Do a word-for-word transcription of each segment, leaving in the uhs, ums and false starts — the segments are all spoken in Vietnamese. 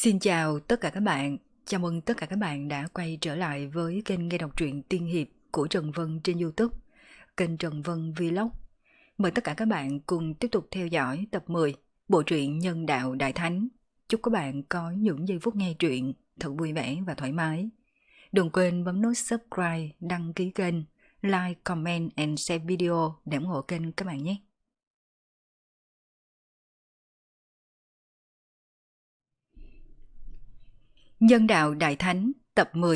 Xin chào tất cả các bạn, chào mừng tất cả các bạn đã quay trở lại với kênh nghe đọc truyện tiên hiệp của Trần Vân trên YouTube, kênh Trần Vân Vlog. Mời tất cả các bạn cùng tiếp tục theo dõi tập mười bộ truyện Nhân Đạo Đại Thánh. Chúc các bạn có những giây phút nghe truyện thật vui vẻ và thoải mái. Đừng quên bấm nút subscribe, đăng ký kênh, like, comment and share video để ủng hộ kênh các bạn nhé. Nhân Đạo Đại Thánh tập mười.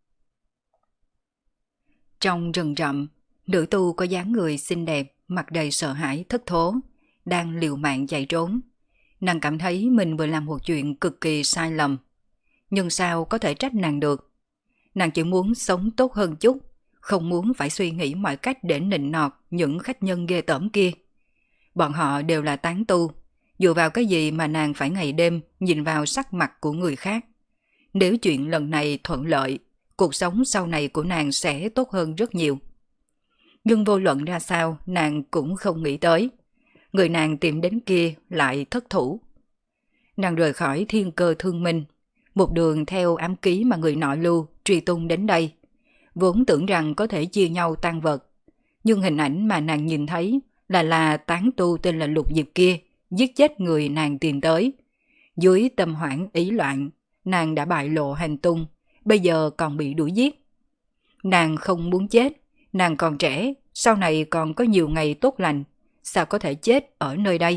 Trong rừng rậm, nữ tu có dáng người xinh đẹp, mặt đầy sợ hãi thất thố, đang liều mạng chạy trốn. Nàng cảm thấy mình vừa làm một chuyện cực kỳ sai lầm. Nhưng sao có thể trách nàng được? Nàng chỉ muốn sống tốt hơn chút, không muốn phải suy nghĩ mọi cách để nịnh nọt những khách nhân ghê tởm kia. Bọn họ đều là tán tu, dựa vào cái gì mà nàng phải ngày đêm nhìn vào sắc mặt của người khác. Nếu chuyện lần này thuận lợi, cuộc sống sau này của nàng sẽ tốt hơn rất nhiều. Nhưng vô luận ra sao, nàng cũng không nghĩ tới. Người nàng tìm đến kia lại thất thủ. Nàng rời khỏi thiên cơ thương minh, một đường theo ám ký mà người nọ lưu truy tung đến đây. Vốn tưởng rằng có thể chia nhau tang vật. Nhưng hình ảnh mà nàng nhìn thấy là là tán tu tên là Lục Diệp kia, giết chết người nàng tìm tới. Dưới tâm hoảng ý loạn, nàng đã bại lộ hành tung, bây giờ còn bị đuổi giết. Nàng không muốn chết, nàng còn trẻ, sau này còn có nhiều ngày tốt lành, sao có thể chết ở nơi đây?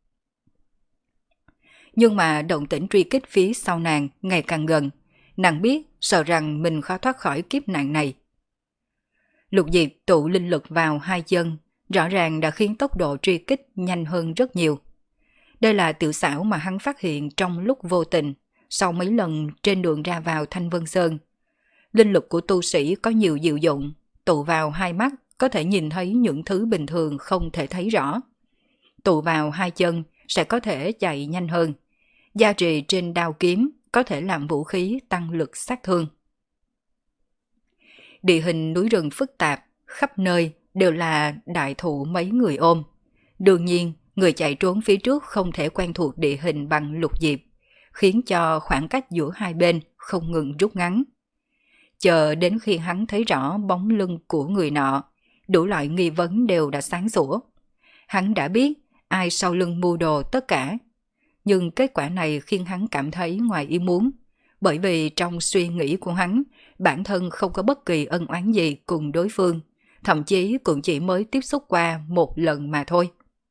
Nhưng mà động tĩnh truy kích phía sau nàng ngày càng gần, nàng biết sợ rằng mình khó thoát khỏi kiếp nạn này. Lục Diệp tụ linh lực vào hai chân, rõ ràng đã khiến tốc độ truy kích nhanh hơn rất nhiều. Đây là tiểu xảo mà hắn phát hiện trong lúc vô tình, sau mấy lần trên đường ra vào Thanh Vân Sơn. Linh lực của tu sĩ có nhiều diệu dụng, tụ vào hai mắt có thể nhìn thấy những thứ bình thường không thể thấy rõ. Tụ vào hai chân sẽ có thể chạy nhanh hơn. Gia trì trên đao kiếm có thể làm vũ khí tăng lực sát thương. Địa hình núi rừng phức tạp, khắp nơi đều là đại thụ mấy người ôm. Đương nhiên, người chạy trốn phía trước không thể quen thuộc địa hình bằng Lục Diệp, khiến cho khoảng cách giữa hai bên không ngừng rút ngắn. Chờ đến khi hắn thấy rõ bóng lưng của người nọ, đủ loại nghi vấn đều đã sáng sủa. Hắn đã biết ai sau lưng mưu đồ tất cả. Nhưng kết quả này khiến hắn cảm thấy ngoài ý muốn, bởi vì trong suy nghĩ của hắn, bản thân không có bất kỳ ân oán gì cùng đối phương, thậm chí cũng chỉ mới tiếp xúc qua một lần mà thôi.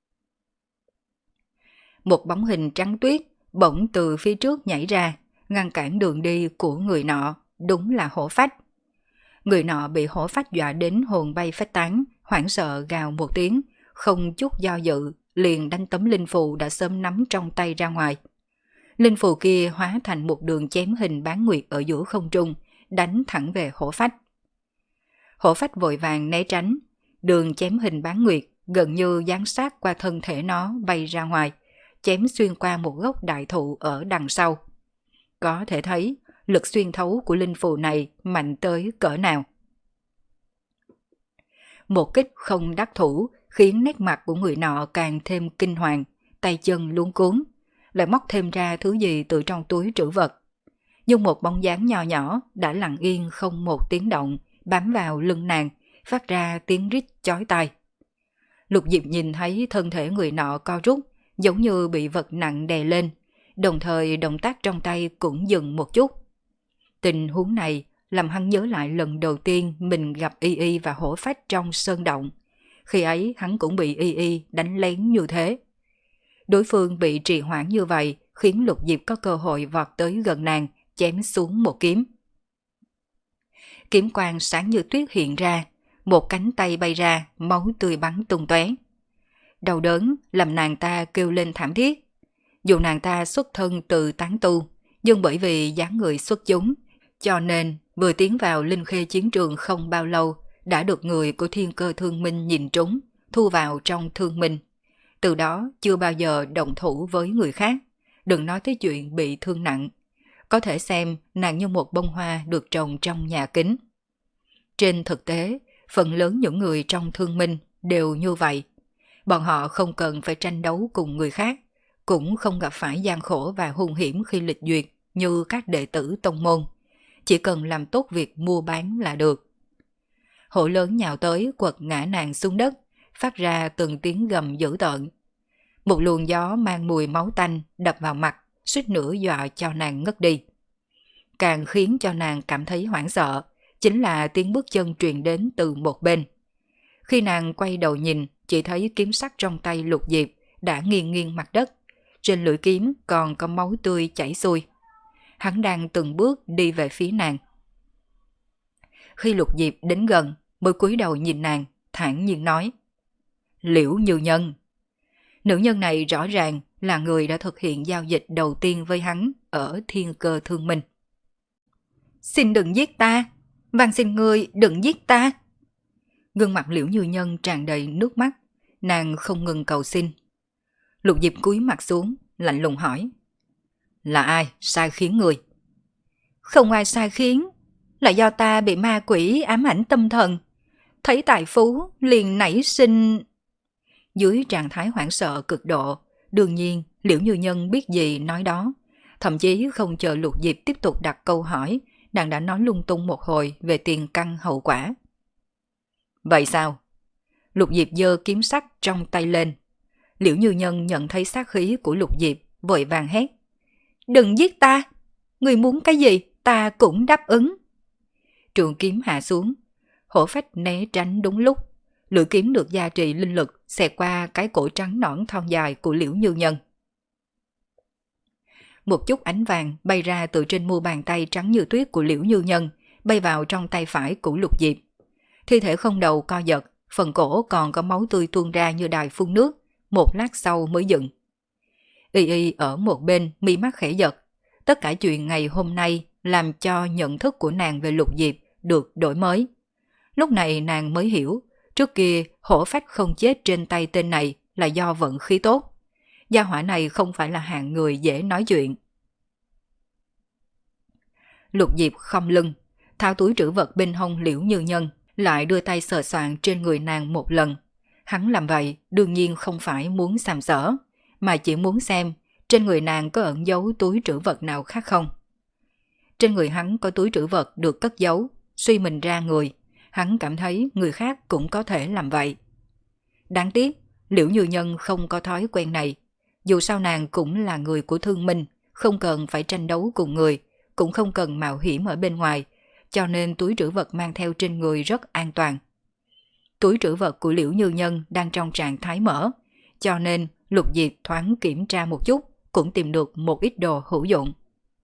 Một bóng hình trắng tuyết bỗng từ phía trước nhảy ra, ngăn cản đường đi của người nọ, đúng là hổ phách. Người nọ bị hổ phách dọa đến hồn bay phách tán, hoảng sợ gào một tiếng, không chút do dự, liền đánh tấm linh phù đã sớm nắm trong tay ra ngoài. Linh phù kia hóa thành một đường chém hình bán nguyệt ở giữa không trung, đánh thẳng về hổ phách. Hổ phách vội vàng né tránh, đường chém hình bán nguyệt gần như giáng sát qua thân thể nó bay ra ngoài, chém xuyên qua một gốc đại thụ ở đằng sau. Có thể thấy lực xuyên thấu của linh phù này mạnh tới cỡ nào. Một kích không đắc thủ khiến nét mặt của người nọ càng thêm kinh hoàng, tay chân luống cuống, lại móc thêm ra thứ gì từ trong túi trữ vật. Nhưng một bóng dáng nhỏ nhỏ đã lặng yên không một tiếng động, bám vào lưng nàng, phát ra tiếng rít chói tai. Lục Diệp nhìn thấy thân thể người nọ co rút, giống như bị vật nặng đè lên, đồng thời động tác trong tay cũng dừng một chút. Tình huống này làm hắn nhớ lại lần đầu tiên mình gặp Y Y và hổ phách trong sơn động. Khi ấy hắn cũng bị Y Y đánh lén như thế. Đối phương bị trì hoãn như vậy khiến Lục Diệp có cơ hội vọt tới gần nàng, chém xuống một kiếm. Kiếm quang sáng như tuyết hiện ra, một cánh tay bay ra, máu tươi bắn tung tóe. Đau đớn làm nàng ta kêu lên thảm thiết. Dù nàng ta xuất thân từ tán tu, nhưng bởi vì dáng người xuất chúng, cho nên vừa tiến vào linh khê chiến trường không bao lâu đã được người của thiên cơ thương minh nhìn trúng, thu vào trong thương minh. Từ đó chưa bao giờ động thủ với người khác, đừng nói tới chuyện bị thương nặng. Có thể xem nàng như một bông hoa được trồng trong nhà kính. Trên thực tế, phần lớn những người trong thương minh đều như vậy. Bọn họ không cần phải tranh đấu cùng người khác, cũng không gặp phải gian khổ và hung hiểm khi lịch duyệt, như các đệ tử tông môn, chỉ cần làm tốt việc mua bán là được. Hổ lớn nhào tới quật ngã nàng xuống đất, phát ra từng tiếng gầm dữ tợn. Một luồng gió mang mùi máu tanh đập vào mặt, suýt nữa dọa cho nàng ngất đi. Càng khiến cho nàng cảm thấy hoảng sợ, chính là tiếng bước chân truyền đến từ một bên. Khi nàng quay đầu nhìn, chỉ thấy kiếm sắc trong tay Lục Diệp đã nghiêng nghiêng mặt đất, trên lưỡi kiếm còn có máu tươi chảy xuôi. Hắn đang từng bước đi về phía nàng. Khi Lục Diệp đến gần, mới cúi đầu nhìn nàng, thản nhiên nói: Liễu Như Nhân. Nữ nhân này rõ ràng là người đã thực hiện giao dịch đầu tiên với hắn ở Thiên Cơ Thương Minh. Xin đừng giết ta, van xin ngươi đừng giết ta. Gương mặt Liễu Như Nhân tràn đầy nước mắt, nàng không ngừng cầu xin. Lục Diệp cúi mặt xuống, lạnh lùng hỏi: Là ai sai khiến người? Không ai sai khiến, là do ta bị ma quỷ ám ảnh tâm thần. Thấy tài phú liền nảy sinh... Dưới trạng thái hoảng sợ cực độ, đương nhiên Liễu Như Nhân biết gì nói đó. Thậm chí không chờ Lục Diệp tiếp tục đặt câu hỏi, nàng đã nói lung tung một hồi về tiền căn hậu quả. Vậy sao? Lục Diệp giơ kiếm sắc trong tay lên. Liễu Như Nhân nhận thấy sát khí của Lục Diệp, vội vàng hét: Đừng giết ta, người muốn cái gì ta cũng đáp ứng. Trường kiếm hạ xuống, Hổ Phách né tránh đúng lúc, lưỡi kiếm được gia trì linh lực xẹt qua cái cổ trắng nõn thon dài của Liễu Như Nhân. Một chút ánh vàng bay ra từ trên mu bàn tay trắng như tuyết của Liễu Như Nhân, bay vào trong tay phải của Lục Diệp. Thi thể không đầu co giật, phần cổ còn có máu tươi tuôn ra như đài phun nước, một lát sau mới dừng. Y Y ở một bên mi mắt khẽ giật, tất cả chuyện ngày hôm nay làm cho nhận thức của nàng về Lục Diệp được đổi mới. Lúc này nàng mới hiểu, trước kia Hổ Phách không chết trên tay tên này là do vận khí tốt. Gia hỏa này không phải là hạng người dễ nói chuyện. Lục Diệp khom lưng, tháo túi trữ vật bên hông Liễu Như Nhân, lại đưa tay sờ soạn trên người nàng một lần. Hắn làm vậy đương nhiên không phải muốn sàm sỡ, mà chỉ muốn xem trên người nàng có ẩn giấu túi trữ vật nào khác không. Trên người hắn có túi trữ vật được cất giấu, suy mình ra người, hắn cảm thấy người khác cũng có thể làm vậy. Đáng tiếc, Liễu Như Nhân không có thói quen này. Dù sao nàng cũng là người của Thương Minh, không cần phải tranh đấu cùng người, cũng không cần mạo hiểm ở bên ngoài, cho nên túi trữ vật mang theo trên người rất an toàn. Túi trữ vật của Liễu Như Nhân đang trong trạng thái mở, cho nên Lục Diệp thoáng kiểm tra một chút, cũng tìm được một ít đồ hữu dụng.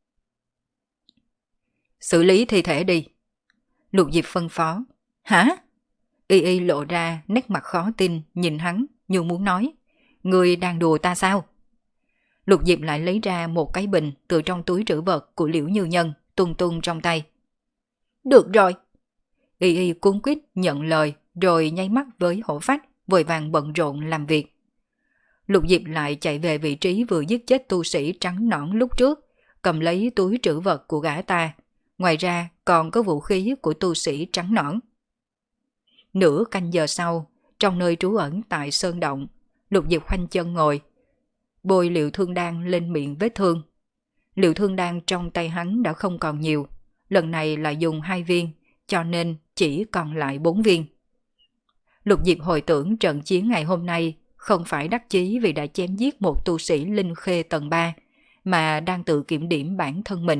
Xử lý thi thể đi. Lục Diệp phân phó. Hả? Y Y lộ ra nét mặt khó tin, nhìn hắn như muốn nói: Ngươi đang đùa ta sao? Lục Diệp lại lấy ra một cái bình từ trong túi trữ vật của Liễu Như Nhân, tung tung trong tay. Được rồi. Y Y cuống quýt nhận lời, rồi nháy mắt với Hổ Phách, vội vàng bận rộn làm việc. Lục Diệp lại chạy về vị trí vừa giết chết tu sĩ trắng nõn lúc trước, cầm lấy túi trữ vật của gã ta. Ngoài ra còn có vũ khí của tu sĩ trắng nõn. Nửa canh giờ sau, trong nơi trú ẩn tại sơn động, Lục Diệp khoanh chân ngồi, bôi liệu thương đan lên miệng vết thương. Liệu thương đan trong tay hắn đã không còn nhiều, lần này lại dùng hai viên, cho nên chỉ còn lại bốn viên. Lục Diệp hồi tưởng trận chiến ngày hôm nay không phải đắc chí vì đã chém giết một tu sĩ linh khê tầng ba, mà đang tự kiểm điểm bản thân mình.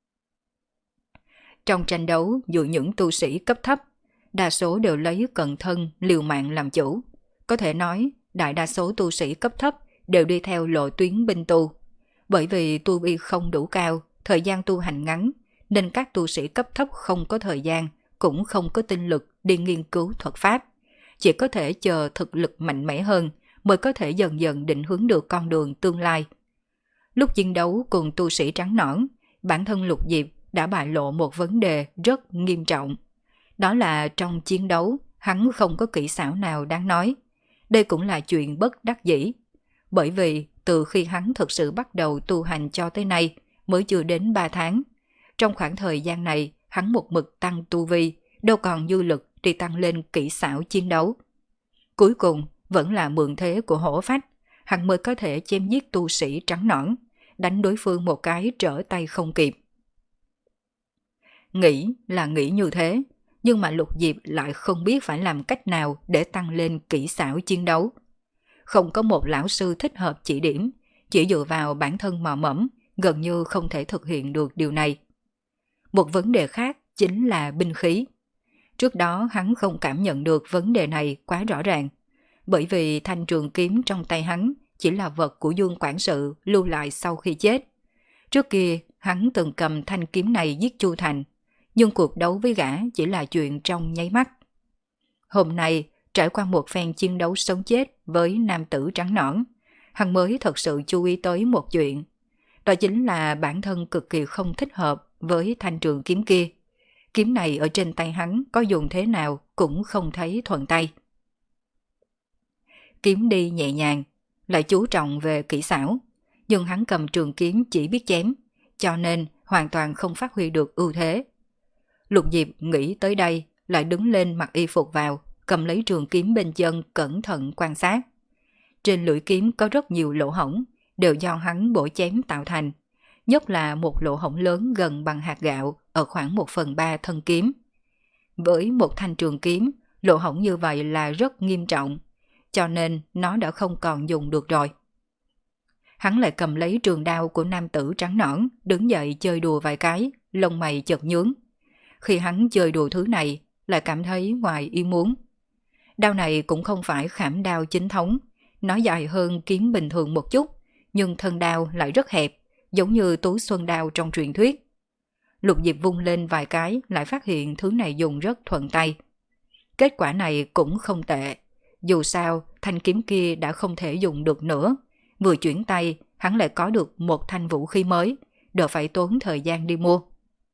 Trong tranh đấu giữa những tu sĩ cấp thấp, đa số đều lấy cận thân liều mạng làm chủ. Có thể nói, đại đa số tu sĩ cấp thấp đều đi theo lộ tuyến binh tu. Bởi vì tu vi không đủ cao, thời gian tu hành ngắn, nên các tu sĩ cấp thấp không có thời gian, cũng không có tinh lực đi nghiên cứu thuật pháp. Chỉ có thể chờ thực lực mạnh mẽ hơn mới có thể dần dần định hướng được con đường tương lai. Lúc chiến đấu cùng tu sĩ trắng nõn, bản thân Lục Diệp đã bại lộ một vấn đề rất nghiêm trọng. Đó là trong chiến đấu, hắn không có kỹ xảo nào đáng nói. Đây cũng là chuyện bất đắc dĩ. Bởi vì từ khi hắn thực sự bắt đầu tu hành cho tới nay mới chưa đến ba tháng. Trong khoảng thời gian này, hắn một mực tăng tu vi, đâu còn dư lực để tăng lên kỹ xảo chiến đấu. Cuối cùng vẫn là mượn thế của Hổ Phách, hắn mới có thể chém giết tu sĩ trắng nõn, đánh đối phương một cái trở tay không kịp. Nghĩ là nghĩ như thế, nhưng mà Lục Diệp lại không biết phải làm cách nào để tăng lên kỹ xảo chiến đấu. Không có một lão sư thích hợp chỉ điểm, chỉ dựa vào bản thân mò mẫm, gần như không thể thực hiện được điều này. Một vấn đề khác chính là binh khí. Trước đó hắn không cảm nhận được vấn đề này quá rõ ràng, bởi vì thanh trường kiếm trong tay hắn chỉ là vật của Dương quản sự lưu lại sau khi chết. Trước kia hắn từng cầm thanh kiếm này giết Chu Thành, nhưng cuộc đấu với gã chỉ là chuyện trong nháy mắt. Hôm nay, trải qua một phen chiến đấu sống chết với nam tử trắng nõn, hắn mới thật sự chú ý tới một chuyện. Đó chính là bản thân cực kỳ không thích hợp với thanh trường kiếm kia. Kiếm này ở trên tay hắn có dùng thế nào cũng không thấy thuận tay. Kiếm đi nhẹ nhàng, lại chú trọng về kỹ xảo, nhưng hắn cầm trường kiếm chỉ biết chém, cho nên hoàn toàn không phát huy được ưu thế. Lục Diệp nghĩ tới đây, lại đứng lên mặc y phục vào, cầm lấy trường kiếm bên chân cẩn thận quan sát. Trên lưỡi kiếm có rất nhiều lỗ hổng, đều do hắn bổ chém tạo thành, nhất là một lỗ hổng lớn gần bằng hạt gạo ở khoảng một phần ba thân kiếm. Với một thanh trường kiếm, lỗ hổng như vậy là rất nghiêm trọng, cho nên nó đã không còn dùng được rồi. Hắn lại cầm lấy trường đao của nam tử trắng nõn, đứng dậy chơi đùa vài cái, lông mày chợt nhướng. Khi hắn chơi đùa thứ này, lại cảm thấy ngoài ý muốn. Đao này cũng không phải khảm đao chính thống, nó dài hơn kiếm bình thường một chút, nhưng thân đao lại rất hẹp, giống như túi xuân đao trong truyền thuyết. Lục Diệp vung lên vài cái, lại phát hiện thứ này dùng rất thuận tay. Kết quả này cũng không tệ. Dù sao, thanh kiếm kia đã không thể dùng được nữa. Vừa chuyển tay, hắn lại có được một thanh vũ khí mới, đỡ phải tốn thời gian đi mua.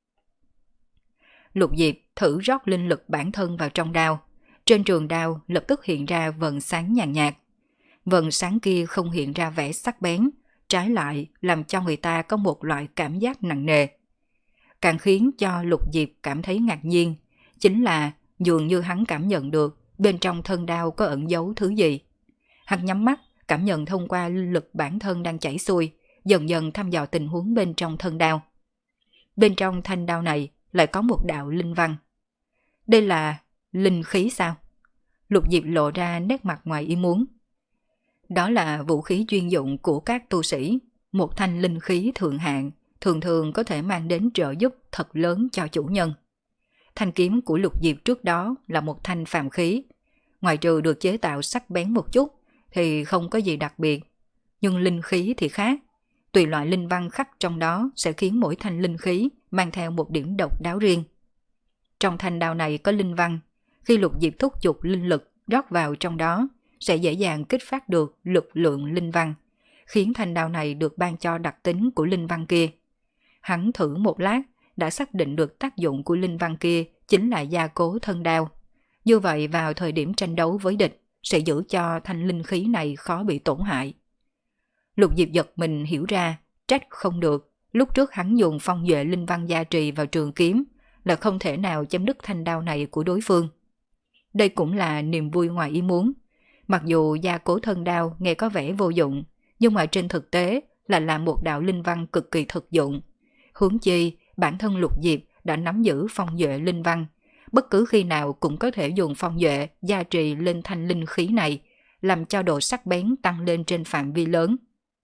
Lục Diệp thử rót linh lực bản thân vào trong đao. Trên trường đao lập tức hiện ra vầng sáng nhàn nhạt. Vầng sáng kia không hiện ra vẻ sắc bén, trái lại làm cho người ta có một loại cảm giác nặng nề. Càng khiến cho Lục Diệp cảm thấy ngạc nhiên, chính là dường như hắn cảm nhận được bên trong thân đao có ẩn giấu thứ gì. Hắn nhắm mắt, cảm nhận thông qua linh lực bản thân đang chảy xuôi, dần dần thăm dò tình huống bên trong thân đao. Bên trong thanh đao này lại có một đạo linh văn. Đây là linh khí sao? Lục Diệp lộ ra nét mặt ngoài ý muốn. Đó là vũ khí chuyên dụng của các tu sĩ, một thanh linh khí thượng hạng, thường thường có thể mang đến trợ giúp thật lớn cho chủ nhân. Thanh kiếm của Lục Diệp trước đó là một thanh phàm khí, ngoài trừ được chế tạo sắc bén một chút thì không có gì đặc biệt, nhưng linh khí thì khác. Tùy loại linh văn khắc trong đó sẽ khiến mỗi thanh linh khí mang theo một điểm độc đáo riêng. Trong thanh đao này có linh văn, khi Lục Diệp thúc giục linh lực rót vào trong đó sẽ dễ dàng kích phát được lực lượng linh văn, khiến thanh đao này được ban cho đặc tính của linh văn kia. Hắn thử một lát đã xác định được tác dụng của linh văn kia chính là gia cố thân đao. Như vậy vào thời điểm tranh đấu với địch sẽ giữ cho thanh linh khí này khó bị tổn hại. Lục Diệp giật mình hiểu ra, trách không được, lúc trước hắn dùng phong duệ linh văn gia trì vào trường kiếm là không thể nào chém đứt thanh đao này của đối phương. Đây cũng là niềm vui ngoài ý muốn. Mặc dù gia cố thân đao nghe có vẻ vô dụng, nhưng mà trên thực tế là làm một đạo linh văn cực kỳ thực dụng. Huống chi, bản thân Lục Diệp đã nắm giữ phong duệ linh văn, bất cứ khi nào cũng có thể dùng phong duệ gia trì lên thanh linh khí này, làm cho độ sắc bén tăng lên trên phạm vi lớn.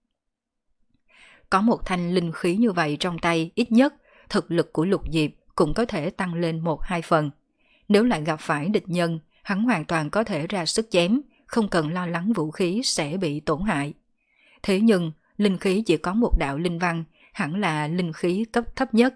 Có một thanh linh khí như vậy trong tay, ít nhất thực lực của Lục Diệp cũng có thể tăng lên một hai phần. Nếu lại gặp phải địch nhân, hắn hoàn toàn có thể ra sức chém, không cần lo lắng vũ khí sẽ bị tổn hại. Thế nhưng, linh khí chỉ có một đạo linh văn, hẳn là linh khí cấp thấp nhất.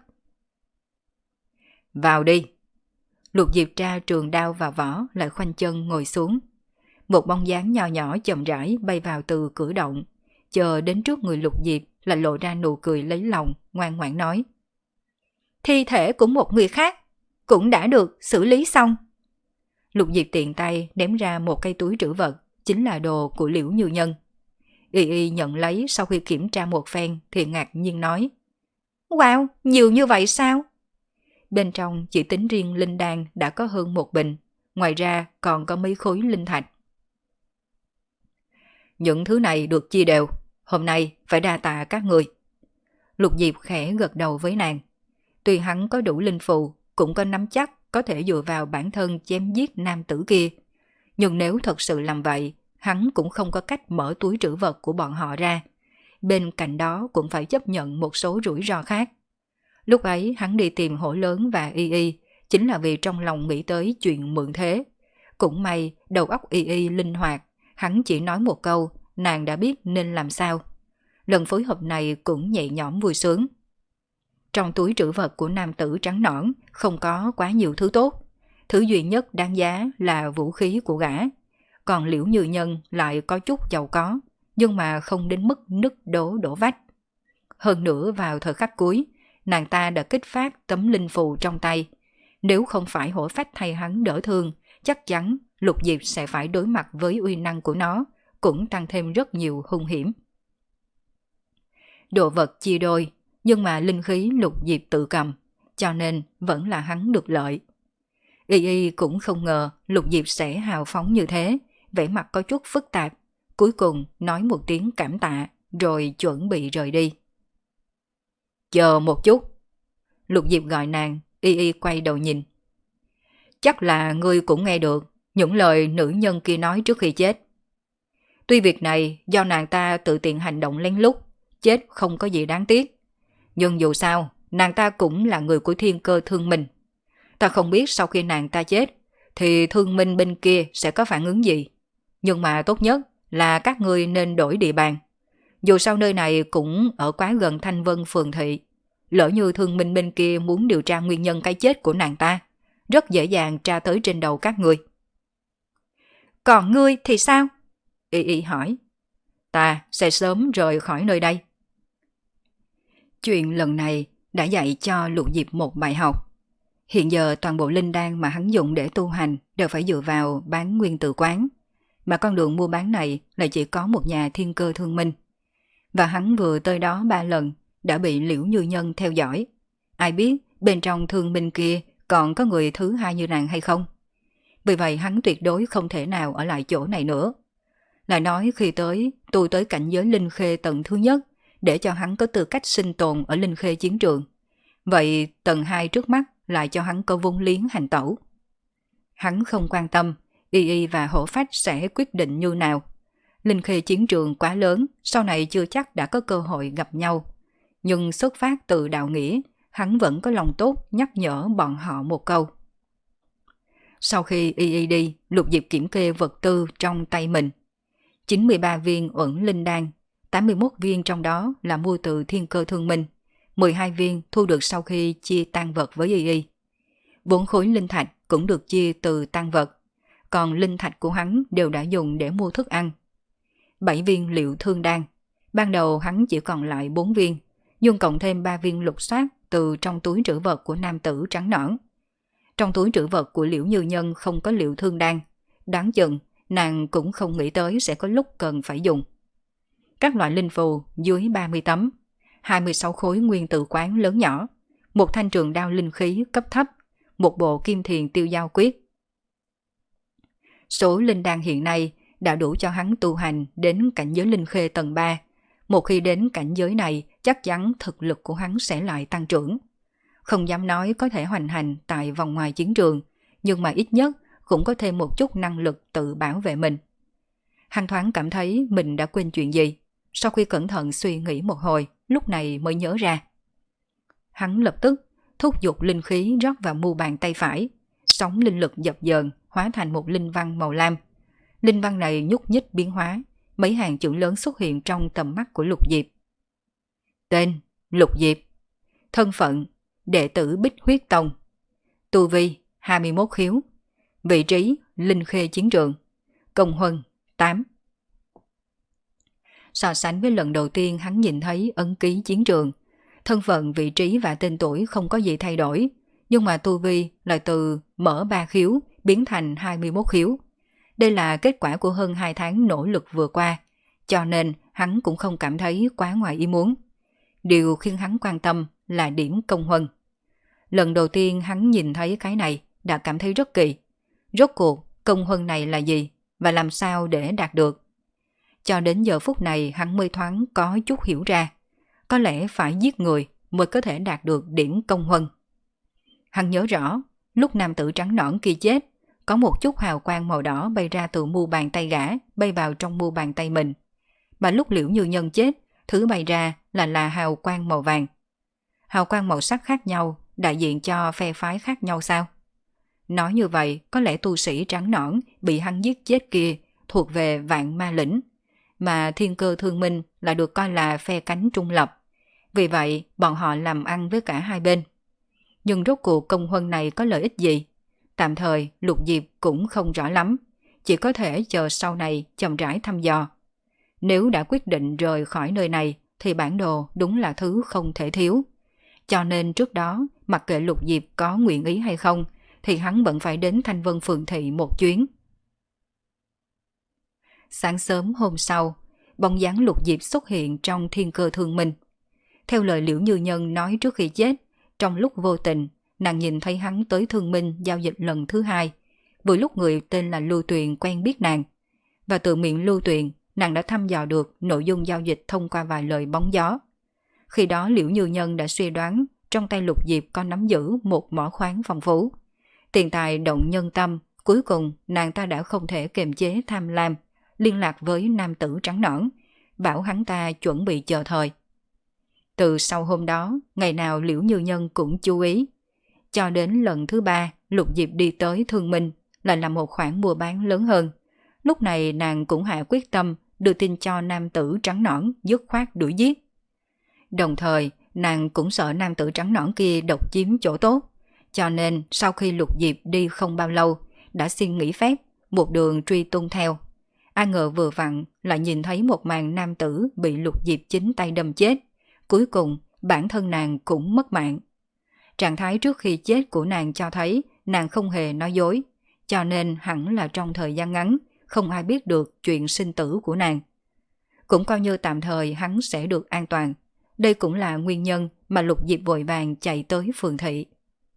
Vào đi! Lục Diệp tra trường đao vào vỏ, lại khoanh chân ngồi xuống. Một bóng dáng nhỏ nhỏ chậm rãi bay vào từ cửa động, chờ đến trước người Lục Diệp là lộ ra nụ cười lấy lòng, ngoan ngoãn nói. Thi thể của một người khác cũng đã được xử lý xong. Lục Diệp tiện tay ném ra một cây túi trữ vật, chính là đồ của Liễu Như Nhân. Y Y nhận lấy sau khi kiểm tra một phen thì ngạc nhiên nói. Wow, nhiều như vậy sao? Bên trong chỉ tính riêng linh đan đã có hơn một bình, ngoài ra còn có mấy khối linh thạch. Những thứ này được chia đều, hôm nay phải đa tạ các người, Lục Diệp khẽ gật đầu với nàng. Tuy hắn có đủ linh phù, cũng có nắm chắc có thể dựa vào bản thân chém giết nam tử kia. Nhưng nếu thật sự làm vậy, hắn cũng không có cách mở túi trữ vật của bọn họ ra. Bên cạnh đó cũng phải chấp nhận một số rủi ro khác. Lúc ấy hắn đi tìm Hổ Lớn và Y Y, chính là vì trong lòng nghĩ tới chuyện mượn thế. Cũng may đầu óc Y Y linh hoạt, hắn chỉ nói một câu, nàng đã biết nên làm sao. Lần phối hợp này cũng nhẹ nhõm vui sướng. Trong túi trữ vật của nam tử trắng nõn không có quá nhiều thứ tốt. Thứ duy nhất đáng giá là vũ khí của gã. Còn Liễu Như Nhân lại có chút giàu có, nhưng mà không đến mức nứt đổ đổ vách. Hơn nữa vào thời khắc cuối, nàng ta đã kích phát tấm linh phù trong tay. Nếu không phải hổ phách thay hắn đỡ thương, chắc chắn Lục Diệp sẽ phải đối mặt với uy năng của nó, cũng tăng thêm rất nhiều hung hiểm. Đồ vật chia đôi, nhưng mà linh khí Lục Diệp tự cầm, cho nên vẫn là hắn được lợi. Y Y cũng không ngờ Lục Diệp sẽ hào phóng như thế, vẻ mặt có chút phức tạp, cuối cùng nói một tiếng cảm tạ, rồi chuẩn bị rời đi. Chờ một chút. Lục Diệp gọi nàng, Y Y quay đầu nhìn. Chắc là ngươi cũng nghe được những lời nữ nhân kia nói trước khi chết. Tuy việc này do nàng ta tự tiện hành động lén lút, chết không có gì đáng tiếc. Nhưng dù sao, nàng ta cũng là người của thiên cơ thương minh. Ta không biết sau khi nàng ta chết, thì thương minh bên kia sẽ có phản ứng gì. Nhưng mà tốt nhất là các ngươi nên đổi địa bàn. Dù sao nơi này cũng ở quá gần Thanh Vân phường thị. Lỡ như thương minh bên kia muốn điều tra nguyên nhân cái chết của nàng ta, rất dễ dàng tra tới trên đầu các ngươi. Còn ngươi thì sao? Y Y hỏi. Ta sẽ sớm rời khỏi nơi đây. Chuyện lần này đã dạy cho Lục Diệp một bài học. Hiện giờ toàn bộ linh đan mà hắn dùng để tu hành đều phải dựa vào bán nguyên tử quán. Mà con đường mua bán này lại chỉ có một nhà thiên cơ thương minh. Và hắn vừa tới đó ba lần đã bị Liễu Như Nhân theo dõi. Ai biết bên trong thương minh kia còn có người thứ hai như nàng hay không? Vì vậy hắn tuyệt đối không thể nào ở lại chỗ này nữa. Lại nói khi tới, tôi tới cảnh giới linh khê tầng thứ nhất để cho hắn có tư cách sinh tồn ở linh khê chiến trường. Vậy tầng hai trước mắt lại cho hắn có vốn liếng hành tẩu. Hắn không quan tâm Y Y và Hổ Phách sẽ quyết định như nào. Linh khê chiến trường quá lớn, sau này chưa chắc đã có cơ hội gặp nhau. Nhưng xuất phát từ đạo nghĩa, hắn vẫn có lòng tốt nhắc nhở bọn họ một câu. Sau khi Y Y đi, Lục Diệp kiểm kê vật tư trong tay mình. chín mươi ba viên uẩn linh đan, tám mươi mốt viên trong đó là mua từ thiên cơ thương minh, mười hai viên thu được sau khi chia tang vật với Y Y. Bốn khối linh thạch cũng được chia từ tang vật, còn linh thạch của hắn đều đã dùng để mua thức ăn. bảy viên liệu thương đan, ban đầu hắn chỉ còn lại bốn viên, nhưng cộng thêm ba viên lục soát từ trong túi trữ vật của nam tử trắng nõn. Trong túi trữ vật của Liễu Như Nhân không có liệu thương đan, đáng chừng nàng cũng không nghĩ tới sẽ có lúc cần phải dùng. Các loại linh phù dưới ba mươi tấm, hai mươi sáu khối nguyên tử quán lớn nhỏ, một thanh trường đao linh khí cấp thấp, một bộ kim thiền tiêu giao quyết. Số linh đan hiện nay đã đủ cho hắn tu hành đến cảnh giới linh khê tầng ba. Một khi đến cảnh giới này, chắc chắn thực lực của hắn sẽ lại tăng trưởng. Không dám nói có thể hoành hành tại vòng ngoài chiến trường, nhưng mà ít nhất cũng có thêm một chút năng lực tự bảo vệ mình. Hắn thoáng cảm thấy mình đã quên chuyện gì. Sau khi cẩn thận suy nghĩ một hồi, lúc này mới nhớ ra. Hắn lập tức thúc giục linh khí rót vào mu bàn tay phải, sóng linh lực dập dờn hóa thành một linh văn màu lam. Linh văn này nhúc nhích biến hóa, mấy hàng chữ lớn xuất hiện trong tầm mắt của Lục Diệp. Tên: Lục Diệp. Thân phận: đệ tử Bích Huyết Tông. Tu vi: hai mươi mốt khiếu. Vị trí: linh khê chiến trường. Công huân: tám. So sánh với lần đầu tiên hắn nhìn thấy ấn ký chiến trường, thân phận, vị trí và tên tuổi không có gì thay đổi, nhưng mà tu vi lại từ mở ba khiếu biến thành hai mươi mốt khiếu. Đây là kết quả của hơn hai tháng nỗ lực vừa qua, cho nên hắn cũng không cảm thấy quá ngoài ý muốn. Điều khiến hắn quan tâm là điểm công huân. Lần đầu tiên hắn nhìn thấy cái này đã cảm thấy rất kỳ. Rốt cuộc công huân này là gì và làm sao để đạt được? Cho đến giờ phút này hắn mới thoáng có chút hiểu ra. có lẽ phải giết người mới có thể đạt được điểm công huân. Hắn nhớ rõ, lúc nam tử trắng nõn kia chết, có một chút hào quang màu đỏ bay ra từ mu bàn tay gã, bay vào trong mu bàn tay mình. Mà lúc Liễu Như Nhân chết, thứ bay ra là là hào quang màu vàng. Hào quang màu sắc khác nhau, đại diện cho phe phái khác nhau sao? Nói như vậy, có lẽ tu sĩ trắng nõn bị hắn giết chết kia thuộc về Vạn Ma Lĩnh, mà Thiên Cơ Thương Minh lại được coi là phe cánh trung lập. Vì vậy, bọn họ làm ăn với cả hai bên. Nhưng rốt cuộc công huân này có lợi ích gì? Tạm thời, Lục Diệp cũng không rõ lắm, chỉ có thể chờ sau này chậm rãi thăm dò. Nếu đã quyết định rời khỏi nơi này, thì bản đồ đúng là thứ không thể thiếu. Cho nên trước đó, mặc kệ Lục Diệp có nguyện ý hay không, thì hắn vẫn phải đến Thanh Vân Phường Thị một chuyến. Sáng sớm hôm sau, bóng dáng Lục Diệp xuất hiện trong Thiên Cơ Thương Minh. Theo lời Liễu Như Nhân nói trước khi chết, trong lúc vô tình, nàng nhìn thấy hắn tới Thương Minh giao dịch lần thứ hai, vừa lúc người tên là Lưu Tuyền quen biết nàng. Và từ miệng Lưu Tuyền, nàng đã thăm dò được nội dung giao dịch thông qua vài lời bóng gió. Khi đó Liễu Như Nhân đã suy đoán trong tay Lục Diệp có nắm giữ một mỏ khoáng phong phú. Tiền tài động nhân tâm, cuối cùng nàng ta đã không thể kiềm chế tham lam, liên lạc với nam tử trắng nõn, bảo hắn ta chuẩn bị chờ thời. Từ sau hôm đó, ngày nào Liễu Như Nhân cũng chú ý. Cho đến lần thứ ba, Lục Diệp đi tới Thương Minh, lại là một khoản mua bán lớn hơn. Lúc này nàng cũng hạ quyết tâm đưa tin cho nam tử trắng nõn dứt khoát đuổi giết. Đồng thời, nàng cũng sợ nam tử trắng nõn kia độc chiếm chỗ tốt. Cho nên sau khi Lục Diệp đi không bao lâu, đã xin nghỉ phép, một đường truy tung theo. Ai ngờ vừa vặn lại nhìn thấy một màn nam tử bị Lục Diệp chính tay đâm chết. Cuối cùng, bản thân nàng cũng mất mạng. Trạng thái trước khi chết của nàng cho thấy nàng không hề nói dối, cho nên hẳn là trong thời gian ngắn, không ai biết được chuyện sinh tử của nàng. Cũng coi như tạm thời hắn sẽ được an toàn. Đây cũng là nguyên nhân mà Lục Diệp vội vàng chạy tới phường thị.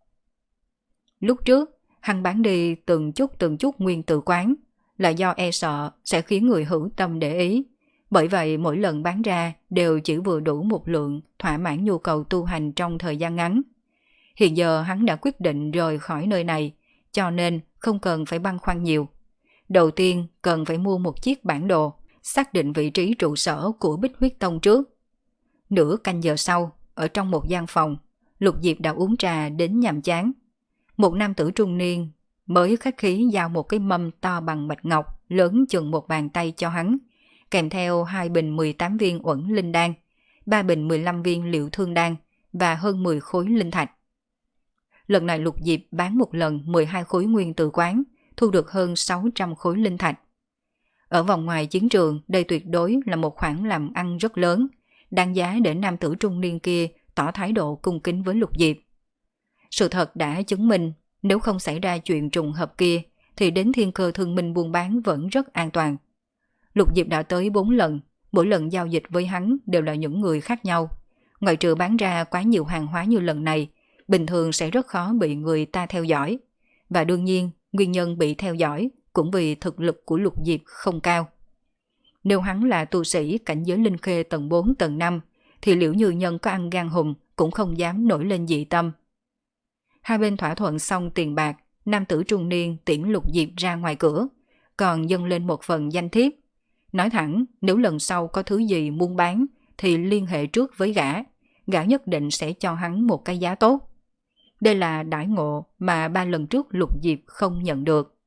Lúc trước, hắn bán đi từng chút từng chút nguyên tử quán, là do e sợ sẽ khiến người hữu tâm để ý. Bởi vậy mỗi lần bán ra đều chỉ vừa đủ một lượng thỏa mãn nhu cầu tu hành trong thời gian ngắn. Hiện giờ hắn đã quyết định rời khỏi nơi này, cho nên không cần phải băn khoăn nhiều. Đầu tiên cần phải mua một chiếc bản đồ, xác định vị trí trụ sở của Bích Huyết Tông trước. Nửa canh giờ sau, ở trong một gian phòng, Lục Diệp đã uống trà đến nhàm chán. Một nam tử trung niên mới khách khí giao một cái mâm to bằng bạch ngọc, lớn chừng một bàn tay cho hắn, kèm theo hai bình mười tám viên uẩn linh đan, ba bình mười lăm viên liệu thương đan và hơn mười khối linh thạch. Lần này Lục Diệp bán một lần mười hai khối nguyên tử quán, thu được hơn sáu trăm khối linh thạch. Ở vòng ngoài chiến trường, đây tuyệt đối là một khoản làm ăn rất lớn, đáng giá để nam tử trung niên kia tỏ thái độ cung kính với Lục Diệp. Sự thật đã chứng minh, nếu không xảy ra chuyện trùng hợp kia, thì đến Thiên Cơ Thương Minh buôn bán vẫn rất an toàn. Lục Diệp đã tới bốn lần, mỗi lần giao dịch với hắn đều là những người khác nhau. Ngoại trừ bán ra quá nhiều hàng hóa như lần này, bình thường sẽ rất khó bị người ta theo dõi. Và đương nhiên, nguyên nhân bị theo dõi cũng vì thực lực của Lục Diệp không cao. Nếu hắn là tu sĩ cảnh giới linh khê tầng bốn tầng năm, thì Liễu Như Nhân có ăn gan hùm cũng không dám nổi lên dị tâm. Hai bên thỏa thuận xong tiền bạc, nam tử trung niên tiễn Lục Diệp ra ngoài cửa, còn dâng lên một phần danh thiếp. Nói thẳng, nếu lần sau có thứ gì muốn bán, thì liên hệ trước với gã, gã nhất định sẽ cho hắn một cái giá tốt. Đây là đãi ngộ mà ba lần trước Lục Diệp không nhận được.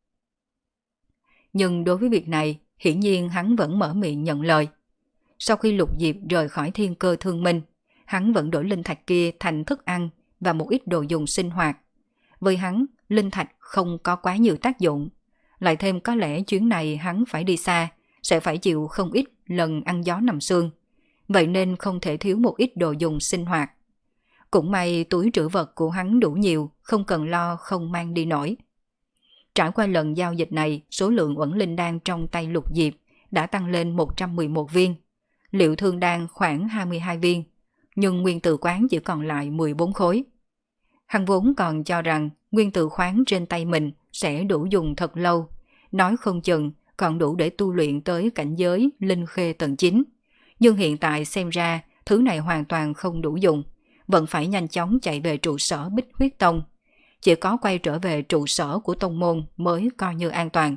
Nhưng đối với việc này, hiển nhiên hắn vẫn mở miệng nhận lời. Sau khi Lục Diệp rời khỏi Thiên Cơ Thương Minh, hắn vẫn đổi linh thạch kia thành thức ăn và một ít đồ dùng sinh hoạt. Với hắn, linh thạch không có quá nhiều tác dụng. Lại thêm có lẽ chuyến này hắn phải đi xa, sẽ phải chịu không ít lần ăn gió nằm xương. Vậy nên không thể thiếu một ít đồ dùng sinh hoạt. Cũng may túi trữ vật của hắn đủ nhiều, không cần lo không mang đi nổi. Trải qua lần giao dịch này, số lượng uẩn linh đan trong tay Lục Diệp đã tăng lên một trăm mười một viên. Liệu thương đan khoảng hai mươi hai viên, nhưng nguyên tử quán chỉ còn lại mười bốn khối. Hắn vốn còn cho rằng nguyên tử khoáng trên tay mình sẽ đủ dùng thật lâu, nói không chừng còn đủ để tu luyện tới cảnh giới linh khê tầng chín. Nhưng hiện tại xem ra thứ này hoàn toàn không đủ dùng, vẫn phải nhanh chóng chạy về trụ sở Bích Huyết Tông. Chỉ có quay trở về trụ sở của tông môn mới coi như an toàn.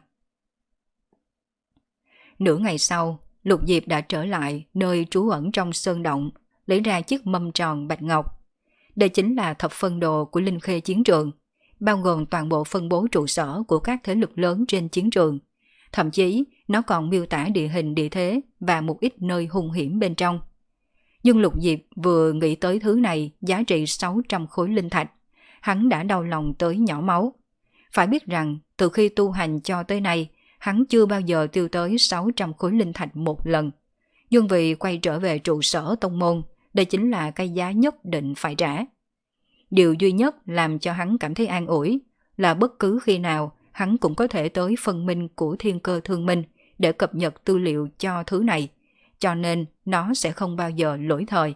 Nửa ngày sau, Lục Diệp đã trở lại nơi trú ẩn trong sơn động, lấy ra chiếc mâm tròn bạch ngọc. Đây chính là thập phân đồ của Linh Khê chiến trường, bao gồm toàn bộ phân bố trụ sở của các thế lực lớn trên chiến trường. Thậm chí, nó còn miêu tả địa hình địa thế và một ít nơi hung hiểm bên trong. Nhưng Lục Diệp vừa nghĩ tới thứ này giá trị sáu trăm khối linh thạch, hắn đã đau lòng tới nhỏ máu. Phải biết rằng, từ khi tu hành cho tới nay, hắn chưa bao giờ tiêu tới sáu trăm khối linh thạch một lần. Nhưng vì quay trở về trụ sở tông môn, đây chính là cái giá nhất định phải trả. Điều duy nhất làm cho hắn cảm thấy an ủi là bất cứ khi nào hắn cũng có thể tới phân minh của Thiên Cơ Thương Minh để cập nhật tư liệu cho thứ này, cho nên nó sẽ không bao giờ lỗi thời.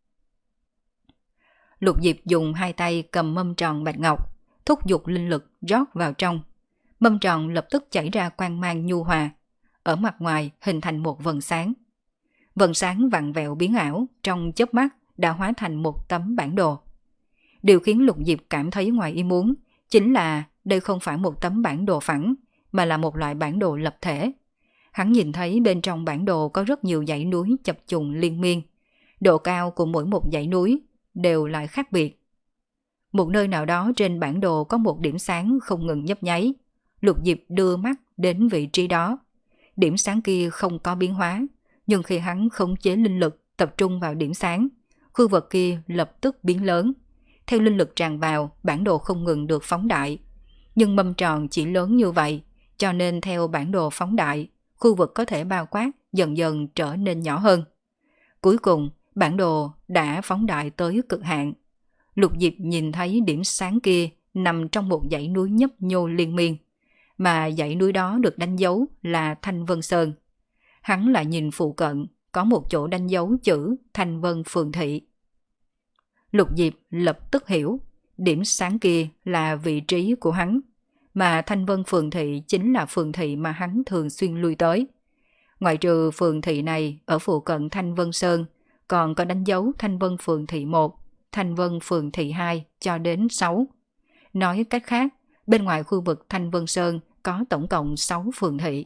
Lục Diệp dùng hai tay cầm mâm tròn bạch ngọc, thúc giục linh lực rót vào trong. Mâm tròn lập tức chảy ra quang mang nhu hòa, ở mặt ngoài hình thành một vầng sáng. Vầng sáng vặn vẹo biến ảo, trong chớp mắt đã hóa thành một tấm bản đồ. Điều khiến Lục Diệp cảm thấy ngoài ý muốn chính là đây không phải một tấm bản đồ phẳng, mà là một loại bản đồ lập thể. Hắn nhìn thấy bên trong bản đồ có rất nhiều dãy núi chập trùng liên miên. Độ cao của mỗi một dãy núi đều lại khác biệt. Một nơi nào đó trên bản đồ có một điểm sáng không ngừng nhấp nháy. Lục Diệp đưa mắt đến vị trí đó. Điểm sáng kia không có biến hóa, nhưng khi hắn khống chế linh lực tập trung vào điểm sáng, khu vực kia lập tức biến lớn. Theo linh lực tràn vào, bản đồ không ngừng được phóng đại. Nhưng mâm tròn chỉ lớn như vậy, cho nên theo bản đồ phóng đại, khu vực có thể bao quát dần dần trở nên nhỏ hơn. Cuối cùng, bản đồ đã phóng đại tới cực hạn. Lục Diệp nhìn thấy điểm sáng kia nằm trong một dãy núi nhấp nhô liên miên, mà dãy núi đó được đánh dấu là Thanh Vân Sơn. Hắn lại nhìn phụ cận, có một chỗ đánh dấu chữ Thanh Vân Phường Thị. Lục Diệp lập tức hiểu, điểm sáng kia là vị trí của hắn, mà Thanh Vân Phường Thị chính là phường thị mà hắn thường xuyên lui tới. Ngoại trừ phường thị này, ở phụ cận Thanh Vân Sơn, còn có đánh dấu Thanh Vân Phường Thị một, Thanh Vân Phường Thị hai cho đến sáu. Nói cách khác, bên ngoài khu vực Thanh Vân Sơn có tổng cộng sáu phường thị.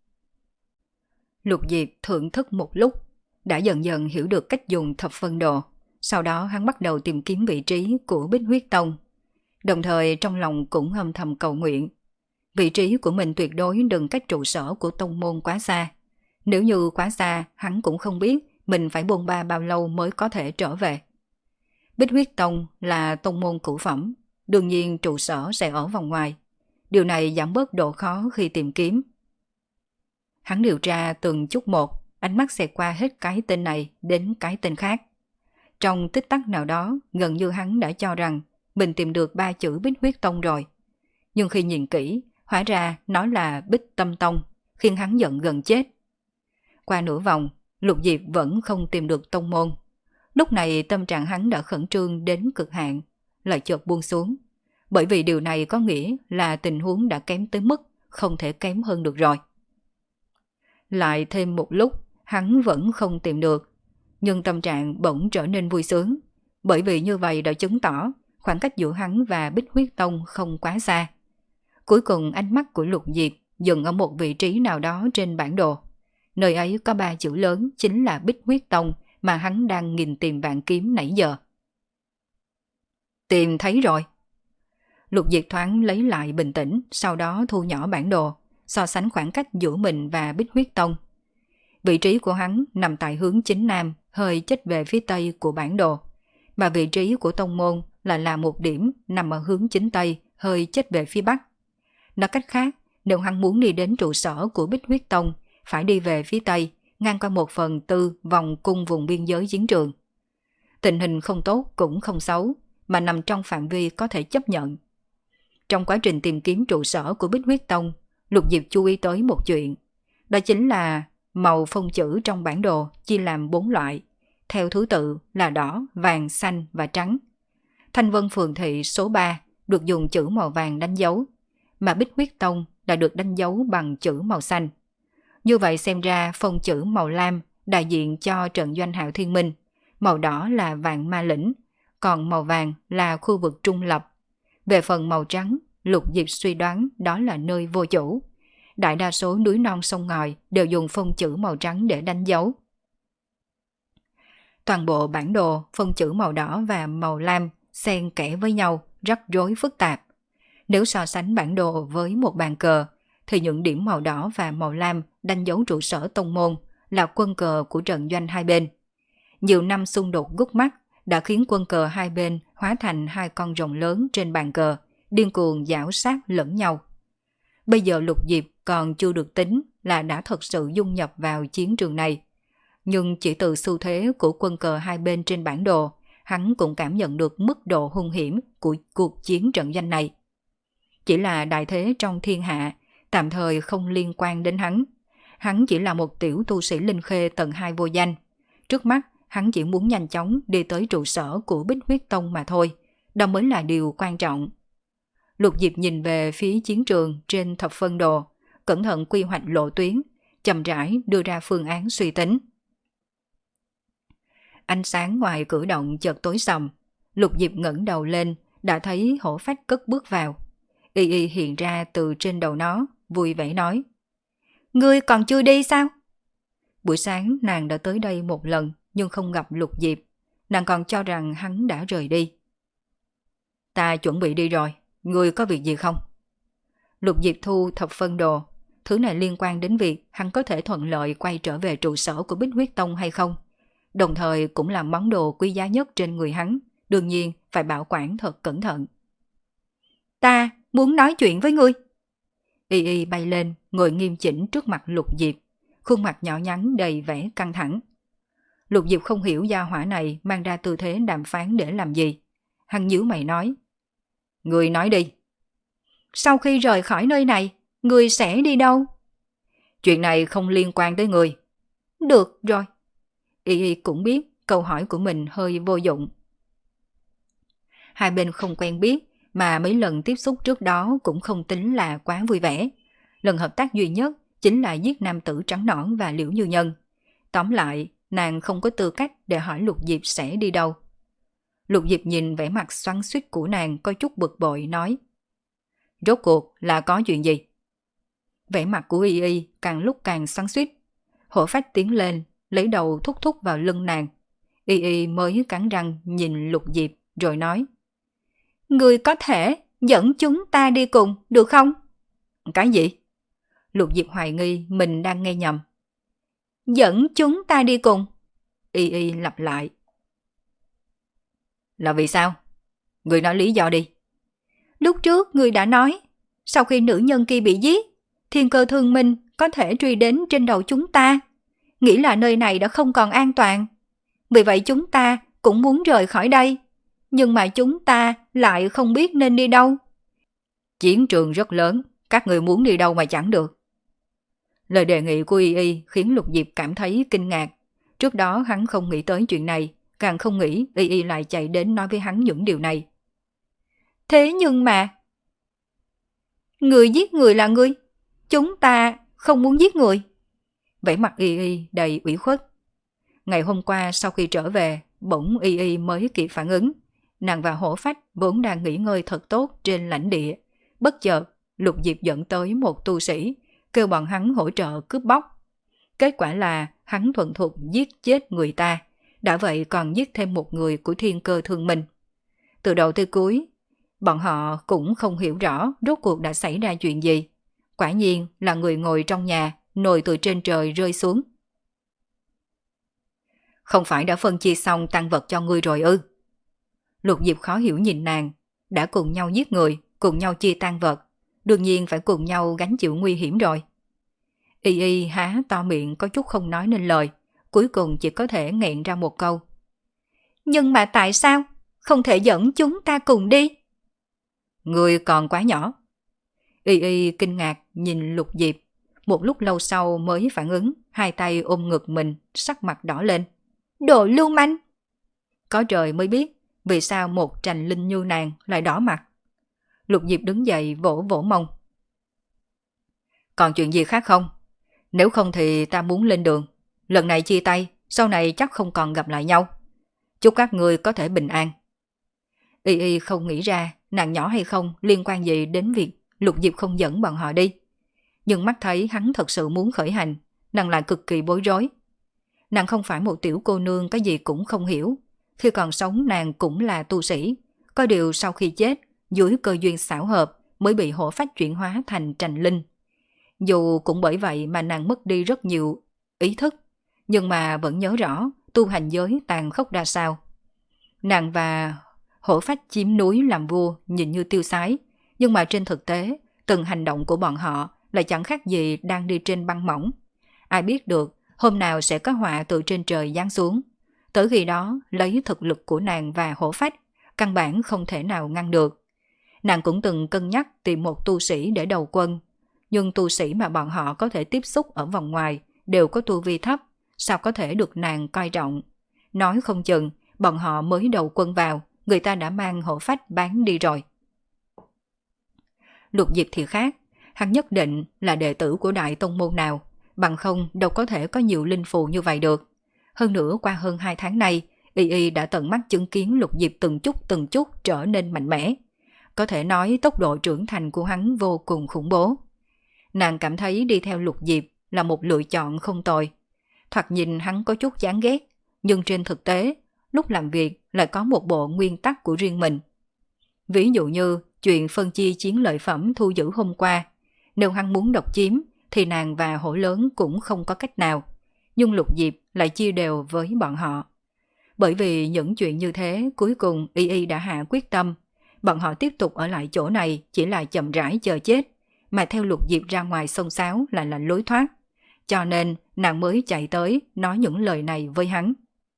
Lục Diệp thưởng thức một lúc, đã dần dần hiểu được cách dùng thập phân đồ. Sau đó hắn bắt đầu tìm kiếm vị trí của Bích Huyết Tông. Đồng thời trong lòng cũng âm thầm cầu nguyện. Vị trí của mình tuyệt đối đừng cách trụ sở của tông môn quá xa. Nếu như quá xa, hắn cũng không biết mình phải bôn ba bao lâu mới có thể trở về. Bích Huyết Tông là tông môn cửu phẩm, đương nhiên trụ sở sẽ ở vòng ngoài. Điều này giảm bớt độ khó khi tìm kiếm. Hắn điều tra từng chút một, ánh mắt xẹt qua hết cái tên này đến cái tên khác. Trong tích tắc nào đó, gần như hắn đã cho rằng mình tìm được ba chữ Bích Huyết Tông rồi. Nhưng khi nhìn kỹ, hóa ra nó là Bích Tâm Tông, khiến hắn giận gần chết. Qua nửa vòng, Lục Diệp vẫn không tìm được tông môn. Lúc này tâm trạng hắn đã khẩn trương đến cực hạn, lại chợt buông xuống. Bởi vì điều này có nghĩa là tình huống đã kém tới mức không thể kém hơn được rồi. Lại thêm một lúc, hắn vẫn không tìm được. Nhưng tâm trạng bỗng trở nên vui sướng, bởi vì như vậy đã chứng tỏ khoảng cách giữa hắn và Bích Huyết Tông không quá xa. Cuối cùng ánh mắt của Lục Diệp dừng ở một vị trí nào đó trên bản đồ. Nơi ấy có ba chữ lớn chính là Bích Huyết Tông mà hắn đang nghìn tìm vạn kiếm nãy giờ. Tìm thấy rồi. Lục Diệp thoáng lấy lại bình tĩnh, sau đó thu nhỏ bản đồ, so sánh khoảng cách giữa mình và Bích Huyết Tông. Vị trí của hắn nằm tại hướng chính nam, hơi chếch về phía tây của bản đồ, mà vị trí của tông môn là là một điểm nằm ở hướng chính tây, hơi chếch về phía bắc. Nói cách khác, nếu hắn muốn đi đến trụ sở của Bích Huyết Tông, phải đi về phía tây, ngang qua một phần tư vòng cung vùng biên giới chiến trường. Tình hình không tốt cũng không xấu, mà nằm trong phạm vi có thể chấp nhận. Trong quá trình tìm kiếm trụ sở của Bích Huyết Tông, Lục Diệp chú ý tới một chuyện, đó chính là màu phông chữ trong bản đồ chia làm bốn loại, theo thứ tự là đỏ, vàng, xanh và trắng. Thanh Vân Phường Thị số ba được dùng chữ màu vàng đánh dấu, mà Bích Huyết Tông đã được đánh dấu bằng chữ màu xanh. Như vậy xem ra phông chữ màu lam đại diện cho trận doanh Hạo Thiên Minh, màu đỏ là vạn ma lĩnh, còn màu vàng là khu vực trung lập. Về phần màu trắng, Lục Diệp suy đoán đó là nơi vô chủ. Đại đa số núi non sông ngòi đều dùng phông chữ màu trắng để đánh dấu. Toàn bộ bản đồ, phông chữ màu đỏ và màu lam xen kẽ với nhau, rắc rối phức tạp. Nếu so sánh bản đồ với một bàn cờ, thì những điểm màu đỏ và màu lam đánh dấu trụ sở tông môn là quân cờ của trận doanh hai bên. Nhiều năm xung đột gút mắt đã khiến quân cờ hai bên hóa thành hai con rồng lớn trên bàn cờ, điên cuồng giảo sát lẫn nhau. Bây giờ Lục Diệp còn chưa được tính là đã thật sự dung nhập vào chiến trường này. Nhưng chỉ từ xu thế của quân cờ hai bên trên bản đồ, hắn cũng cảm nhận được mức độ hung hiểm của cuộc chiến trận doanh này. Chỉ là đại thế trong thiên hạ, tạm thời không liên quan đến hắn. Hắn chỉ là một tiểu tu sĩ linh khê tầng hai vô danh. Trước mắt, hắn chỉ muốn nhanh chóng đi tới trụ sở của Bích Huyết Tông mà thôi. Đó mới là điều quan trọng. Lục Diệp nhìn về phía chiến trường trên thập phân đồ, cẩn thận quy hoạch lộ tuyến, chậm rãi đưa ra phương án suy tính. Ánh sáng ngoài cửa động chợt tối sầm. Lục Diệp ngẩng đầu lên, đã thấy Hổ Phách cất bước vào. Y Y hiện ra từ trên đầu nó, vui vẻ nói: "Ngươi còn chưa đi sao?" Buổi sáng nàng đã tới đây một lần, nhưng không gặp Lục Diệp. Nàng còn cho rằng hắn đã rời đi. "Ta chuẩn bị đi rồi, ngươi có việc gì không?" Lục Diệp thu thập phân đồ. Thứ này liên quan đến việc hắn có thể thuận lợi quay trở về trụ sở của Bích Huyết Tông hay không. Đồng thời cũng là món đồ quý giá nhất trên người hắn, đương nhiên phải bảo quản thật cẩn thận. "Ta muốn nói chuyện với ngươi." Y Y bay lên, ngồi nghiêm chỉnh trước mặt Lục Diệp, khuôn mặt nhỏ nhắn đầy vẻ căng thẳng. Lục Diệp không hiểu gia hỏa này mang ra tư thế đàm phán để làm gì. Hắn nhíu mày nói: "Ngươi nói đi." "Sau khi rời khỏi nơi này, ngươi sẽ đi đâu?" "Chuyện này không liên quan tới ngươi." "Được rồi." Y Y cũng biết câu hỏi của mình hơi vô dụng. Hai bên không quen biết, mà mấy lần tiếp xúc trước đó cũng không tính là quá vui vẻ. Lần hợp tác duy nhất chính là giết nam tử trắng nõn và Liễu Như Nhân. Tóm lại, nàng không có tư cách để hỏi Lục Diệp sẽ đi đâu. Lục Diệp nhìn vẻ mặt xoắn xuýt của nàng có chút bực bội nói: "Rốt cuộc là có chuyện gì?" Vẻ mặt của Y Y càng lúc càng xoắn xuýt. Hổ Phách tiến lên, lấy đầu thúc thúc vào lưng nàng. Y Y mới cắn răng nhìn Lục Diệp rồi nói: "Ngươi có thể dẫn chúng ta đi cùng, được không?" "Cái gì?" Lục Diệp hoài nghi mình đang nghe nhầm. "Dẫn chúng ta đi cùng." Y Y lặp lại. "Là vì sao? Ngươi nói lý do đi." "Lúc trước ngươi đã nói, sau khi nữ nhân kia bị giết, thiên cơ thương minh có thể truy đến trên đầu chúng ta, nghĩ là nơi này đã không còn an toàn. Vì vậy chúng ta cũng muốn rời khỏi đây, nhưng mà chúng ta lại không biết nên đi đâu." "Chiến trường rất lớn, các người muốn đi đâu mà chẳng được." Lời đề nghị của Y Y khiến Lục Diệp cảm thấy kinh ngạc. Trước đó hắn không nghĩ tới chuyện này, càng không nghĩ Y Y lại chạy đến nói với hắn những điều này. "Thế nhưng mà..." "Người giết người là ngươi, chúng ta không muốn giết người." Vẻ mặt Y Y đầy ủy khuất. Ngày hôm qua sau khi trở về, bỗng Y Y mới kịp phản ứng. Nàng và Hổ Phách vốn đang nghỉ ngơi thật tốt trên lãnh địa. Bất chợt, Lục Diệp dẫn tới một tu sĩ, kêu bọn hắn hỗ trợ cướp bóc. Kết quả là hắn thuận thuộc giết chết người ta, đã vậy còn giết thêm một người của thiên cơ thương minh. Từ đầu tới cuối, bọn họ cũng không hiểu rõ rốt cuộc đã xảy ra chuyện gì. Quả nhiên là người ngồi trong nhà, nồi từ trên trời rơi xuống. "Không phải đã phân chia xong tang vật cho ngươi rồi ư?" Lục Diệp khó hiểu nhìn nàng. Đã cùng nhau giết người, cùng nhau chia tang vật, đương nhiên phải cùng nhau gánh chịu nguy hiểm rồi. Y Y há to miệng có chút không nói nên lời, cuối cùng chỉ có thể nghẹn ra một câu: "Nhưng mà tại sao không thể dẫn chúng ta cùng đi?" "Ngươi còn quá nhỏ." Y Y kinh ngạc nhìn Lục Diệp, một lúc lâu sau mới phản ứng, hai tay ôm ngực mình, sắc mặt đỏ lên. "Đồ lưu manh!" Có trời mới biết vì sao một trành linh như nàng lại đỏ mặt. Lục Diệp đứng dậy vỗ vỗ mông. "Còn chuyện gì khác không? Nếu không thì ta muốn lên đường. Lần này chia tay, sau này chắc không còn gặp lại nhau. chúc các ngươi có thể bình an. Y Y không nghĩ ra nàng nhỏ hay không liên quan gì đến việc Lục Diệp không dẫn bọn họ đi. Nhưng mắt thấy hắn thật sự muốn khởi hành, nàng lại cực kỳ bối rối. Nàng không phải một tiểu cô nương cái gì cũng không hiểu. Khi còn sống nàng cũng là tu sĩ. Có điều sau khi chết, dưới cơ duyên xảo hợp mới bị hổ phách chuyển hóa thành trành linh. Dù cũng bởi vậy mà nàng mất đi rất nhiều ý thức, nhưng mà vẫn nhớ rõ tu hành giới tàn khốc ra sao. Nàng và hổ phách chiếm núi làm vua nhìn như tiêu sái, nhưng mà trên thực tế, từng hành động của bọn họ lại chẳng khác gì đang đi trên băng mỏng. Ai biết được hôm nào sẽ có họa từ trên trời giáng xuống. Tới khi đó, lấy thực lực của nàng và hổ phách, căn bản không thể nào ngăn được. Nàng cũng từng cân nhắc tìm một tu sĩ để đầu quân, nhưng tu sĩ mà bọn họ có thể tiếp xúc ở vòng ngoài đều có tu vi thấp, sao có thể được nàng coi trọng. Nói không chừng, bọn họ mới đầu quân vào, người ta đã mang hổ phách bán đi rồi. Lục Diệp thì khác, hắn nhất định là đệ tử của đại tông môn nào, bằng không đâu có thể có nhiều linh phù như vậy được. Hơn nữa qua hơn hai tháng nay, Y Y đã tận mắt chứng kiến Lục Diệp từng chút từng chút trở nên mạnh mẽ. Có thể nói tốc độ trưởng thành của hắn vô cùng khủng bố. Nàng cảm thấy đi theo Lục Diệp là một lựa chọn không tồi. Thoạt nhìn hắn có chút chán ghét, nhưng trên thực tế, lúc làm việc lại có một bộ nguyên tắc của riêng mình. Ví dụ như chuyện phân chia chiến lợi phẩm thu giữ hôm qua. Nếu hắn muốn độc chiếm, thì nàng và hổ lớn cũng không có cách nào. Nhưng Lục Diệp lại chia đều với bọn họ. Bởi vì những chuyện như thế, cuối cùng Y Y đã hạ quyết tâm. Bọn họ tiếp tục ở lại chỗ này chỉ là chậm rãi chờ chết, mà theo Lục Diệp ra ngoài xông xáo lại là lối thoát. Cho nên nàng mới chạy tới nói những lời này với hắn.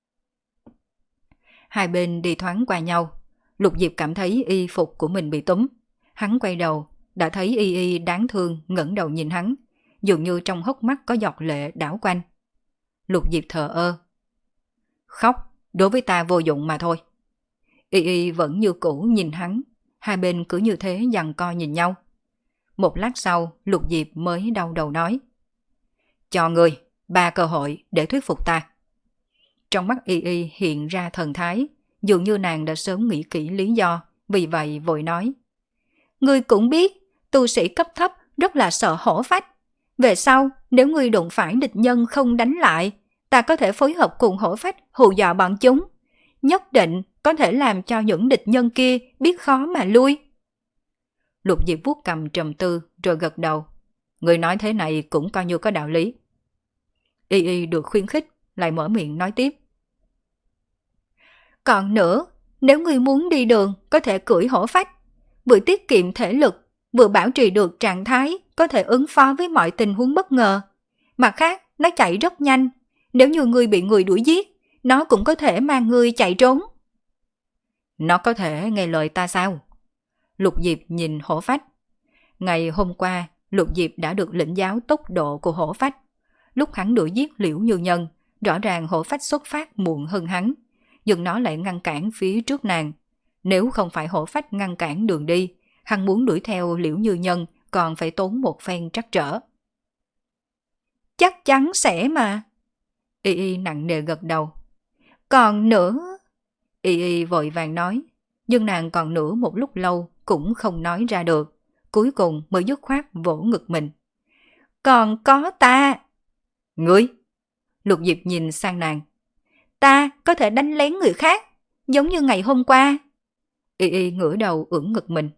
Hai bên đi thoáng qua nhau. Lục Diệp cảm thấy y phục của mình bị túm. Hắn quay đầu, đã thấy Y Y đáng thương ngẩng đầu nhìn hắn, dường như trong hốc mắt có giọt lệ đảo quanh. Lục Diệp thờ ơ. Khóc, đối với ta vô dụng mà thôi. Y Y vẫn như cũ nhìn hắn, hai bên cứ như thế giằng co nhìn nhau. Một lát sau, Lục Diệp mới đau đầu nói. Cho ngươi ba cơ hội để thuyết phục ta. Trong mắt Y Y hiện ra thần thái, dường như nàng đã sớm nghĩ kỹ lý do, vì vậy vội nói. Ngươi cũng biết, tu sĩ cấp thấp rất là sợ hổ phách. Về sau, nếu ngươi đụng phải địch nhân không đánh lại, ta có thể phối hợp cùng hổ phách hù dọa bọn chúng. Nhất định có thể làm cho những địch nhân kia biết khó mà lui. Lục Diệp vuốt cầm trầm tư rồi gật đầu. Người nói thế này cũng coi như có đạo lý. Y Y được khuyến khích, lại mở miệng nói tiếp. Còn nữa, nếu ngươi muốn đi đường có thể cưỡi hổ phách, vừa tiết kiệm thể lực, vừa bảo trì được trạng thái, có thể ứng phó với mọi tình huống bất ngờ. Mặt khác, nó chạy rất nhanh, nếu như ngươi bị người đuổi giết, nó cũng có thể mang ngươi chạy trốn. Nó có thể nghe lời ta sao? Lục Diệp nhìn hổ phách. Ngày hôm qua, Lục Diệp đã được lĩnh giáo tốc độ của hổ phách. Lúc hắn đuổi giết Liễu Như Nhân, rõ ràng hổ phách xuất phát muộn hơn hắn, nhưng nó lại ngăn cản phía trước nàng. Nếu không phải hổ phách ngăn cản đường đi, hắn muốn đuổi theo Liễu Như Nhân còn phải tốn một phen trắc trở. Chắc chắn sẽ mà. Y Y nặng nề gật đầu. Còn nữa... Y Y vội vàng nói, nhưng nàng còn nữa một lúc lâu cũng không nói ra được, cuối cùng mới dứt khoát vỗ ngực mình. Còn có ta. Ngươi? Lục Diệp nhìn sang nàng. Ta có thể đánh lén người khác, giống như ngày hôm qua. Y Y ngửa đầu ưỡn ngực mình.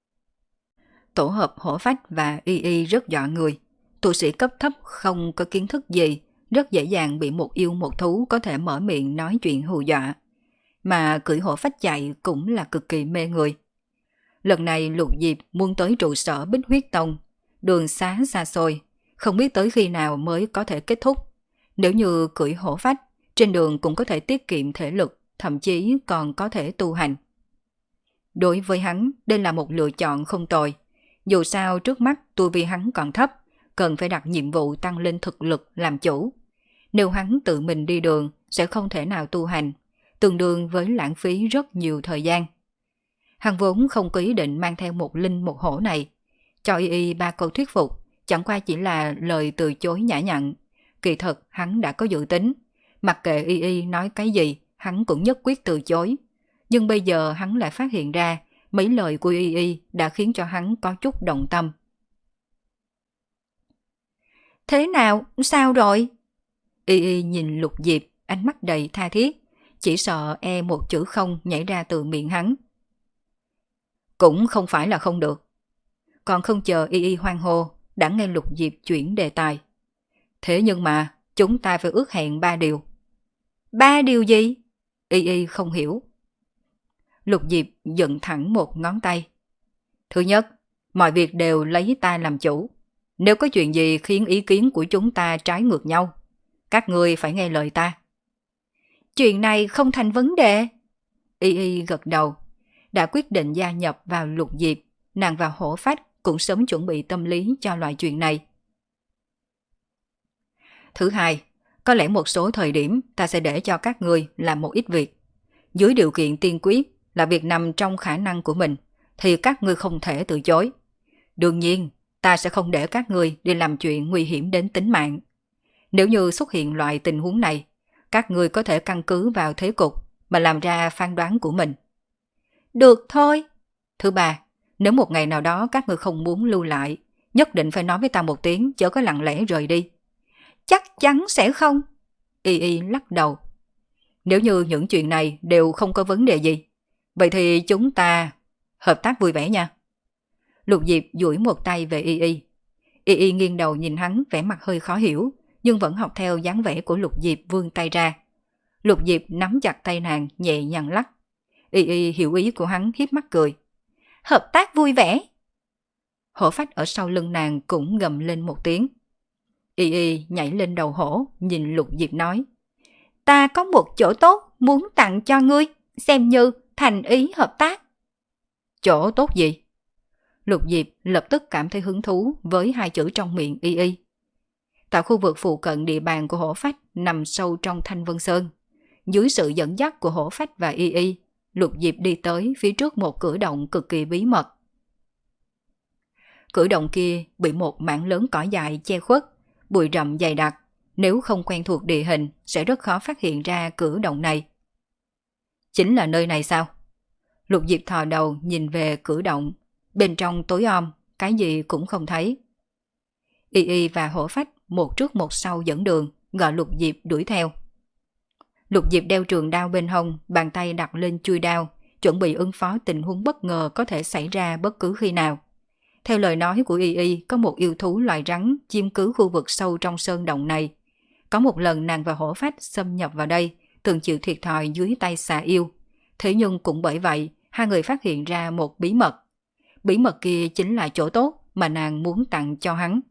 Tổ hợp hổ phách và Y Y rất dọa người. Tu sĩ cấp thấp không có kiến thức gì, rất dễ dàng bị một yêu một thú có thể mở miệng nói chuyện hù dọa. Mà cưỡi hổ phách chạy cũng là cực kỳ mê người. Lần này Lục Diệp muốn tới trụ sở Bích Huyết Tông, đường xá xa xôi, không biết tới khi nào mới có thể kết thúc. Nếu như cưỡi hổ phách, trên đường cũng có thể tiết kiệm thể lực, thậm chí còn có thể tu hành. Đối với hắn, đây là một lựa chọn không tồi. Dù sao trước mắt tu vi hắn còn thấp, cần phải đặt nhiệm vụ tăng lên thực lực làm chủ. Nếu hắn tự mình đi đường, sẽ không thể nào tu hành, tương đương với lãng phí rất nhiều thời gian. Hắn vốn không có ý định mang theo một linh một hổ này. Cho Y Y ba câu thuyết phục, chẳng qua chỉ là lời từ chối nhã nhặn. Kỳ thật hắn đã có dự tính, mặc kệ Y Y nói cái gì, hắn cũng nhất quyết từ chối. Nhưng bây giờ hắn lại phát hiện ra mấy lời của Y Y đã khiến cho hắn có chút động tâm. Thế nào? Sao rồi? Y Y nhìn Lục Diệp, ánh mắt đầy tha thiết, chỉ sợ e một chữ không nhảy ra từ miệng hắn. Cũng không phải là không được. Còn không chờ Y Y hoan hô, đã nghe Lục Diệp chuyển đề tài. Thế nhưng mà, chúng ta phải ước hẹn ba điều. Ba điều gì? Y Y không hiểu. Lục Diệp dựng thẳng một ngón tay. Thứ nhất, mọi việc đều lấy ta làm chủ. Nếu có chuyện gì khiến ý kiến của chúng ta trái ngược nhau, các ngươi phải nghe lời ta. Chuyện này không thành vấn đề. Y Y gật đầu. Đã quyết định gia nhập vào Lục Diệp, nàng và Hổ Phách cũng sớm chuẩn bị tâm lý cho loại chuyện này. Thứ hai, có lẽ một số thời điểm ta sẽ để cho các ngươi làm một ít việc. Dưới điều kiện tiên quyết là việc nằm trong khả năng của mình, thì các ngươi không thể từ chối. Đương nhiên, ta sẽ không để các ngươi đi làm chuyện nguy hiểm đến tính mạng. Nếu như xuất hiện loại tình huống này, các ngươi có thể căn cứ vào thế cục mà làm ra phán đoán của mình. Được thôi. Thứ ba, nếu một ngày nào đó các ngươi không muốn lưu lại, nhất định phải nói với ta một tiếng, chớ có lặng lẽ rời đi. Chắc chắn sẽ không. Y Y lắc đầu. Nếu như những chuyện này đều không có vấn đề gì, vậy thì chúng ta hợp tác vui vẻ nha. Lục Diệp duỗi một tay về Y Y. Y Y nghiêng đầu nhìn hắn, vẻ mặt hơi khó hiểu, nhưng vẫn học theo dáng vẻ của Lục Diệp vươn tay ra. Lục Diệp nắm chặt tay nàng, nhẹ nhàng lắc. Y Y hiểu ý của hắn, hiếp mắt cười. Hợp tác vui vẻ. Hổ Phách ở sau lưng nàng cũng gầm lên một tiếng. Y Y nhảy lên đầu hổ, nhìn Lục Diệp nói. Ta có một chỗ tốt muốn tặng cho ngươi, xem như thành ý hợp tác. Chỗ tốt gì? Lục Diệp lập tức cảm thấy hứng thú với hai chữ trong miệng Y Y. Tại khu vực phụ cận địa bàn của Hổ Phách nằm sâu trong Thanh Vân Sơn, dưới sự dẫn dắt của Hổ Phách và Y Y, Lục Diệp đi tới phía trước một cửa động cực kỳ bí mật. Cửa động kia bị một mảng lớn cỏ dại che khuất, bụi rậm dày đặc, nếu không quen thuộc địa hình sẽ rất khó phát hiện ra cửa động này. Chính là nơi này sao? Lục Diệp thò đầu nhìn về cửa động, bên trong tối om, cái gì cũng không thấy. Y Y và Hổ Phách một trước một sau dẫn đường, gọi Lục Diệp đuổi theo. Lục Diệp đeo trường đao bên hông, bàn tay đặt lên chuôi đao, chuẩn bị ứng phó tình huống bất ngờ có thể xảy ra bất cứ khi nào. Theo lời nói của Y Y, có một yêu thú loài rắn chiếm cứ khu vực sâu trong sơn động này. Có một lần nàng và Hổ Phách xâm nhập vào đây, từng chịu thiệt thòi dưới tay xà yêu. Thế nhưng cũng bởi vậy, hai người phát hiện ra một bí mật. Bí mật kia chính là chỗ tốt mà nàng muốn tặng cho hắn.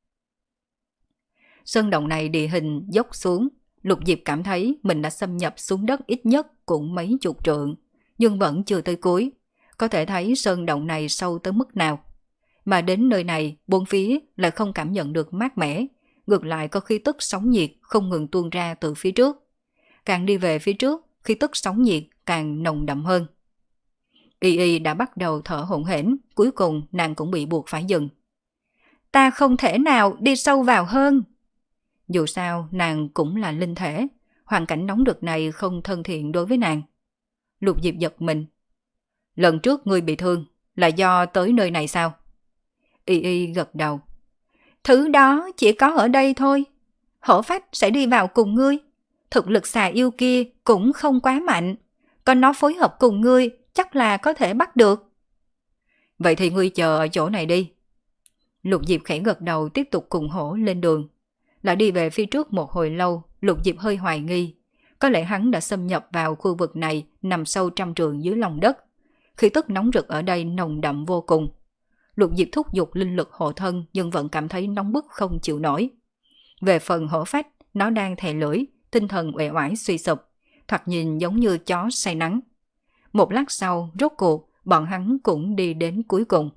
Sơn động này địa hình dốc xuống, Lục Diệp cảm thấy mình đã xâm nhập xuống đất ít nhất cũng mấy chục trượng, nhưng vẫn chưa tới cuối. Có thể thấy sơn động này sâu tới mức nào. Mà đến nơi này, bốn phía lại không cảm nhận được mát mẻ, ngược lại có khí tức sóng nhiệt không ngừng tuôn ra từ phía trước. Càng đi về phía trước, khí tức sóng nhiệt càng nồng đậm hơn. Y Y đã bắt đầu thở hổn hển, cuối cùng nàng cũng bị buộc phải dừng. Ta không thể nào đi sâu vào hơn. Dù sao, nàng cũng là linh thể, hoàn cảnh nóng rực này không thân thiện đối với nàng. Lục Diệp giật mình. Lần trước ngươi bị thương, là do tới nơi này sao? Y Y gật đầu. Thứ đó chỉ có ở đây thôi. Hổ Phách sẽ đi vào cùng ngươi. Thực lực xà yêu kia cũng không quá mạnh. Còn nó phối hợp cùng ngươi chắc là có thể bắt được. Vậy thì ngươi chờ ở chỗ này đi. Lục Diệp khẽ gật đầu, tiếp tục cùng hổ lên đường. Lại đi về phía trước một hồi lâu, Lục Diệp hơi hoài nghi. Có lẽ hắn đã xâm nhập vào khu vực này nằm sâu trăm trượng dưới lòng đất. Khí tức nóng rực ở đây nồng đậm vô cùng. Lục Diệp thúc giục linh lực hộ thân nhưng vẫn cảm thấy nóng bức không chịu nổi. Về phần Hổ Phách, nó đang thè lưỡi, tinh thần uể oải suy sụp, thoạt nhìn giống như chó say nắng. Một lát sau, rốt cuộc, bọn hắn cũng đi đến cuối cùng.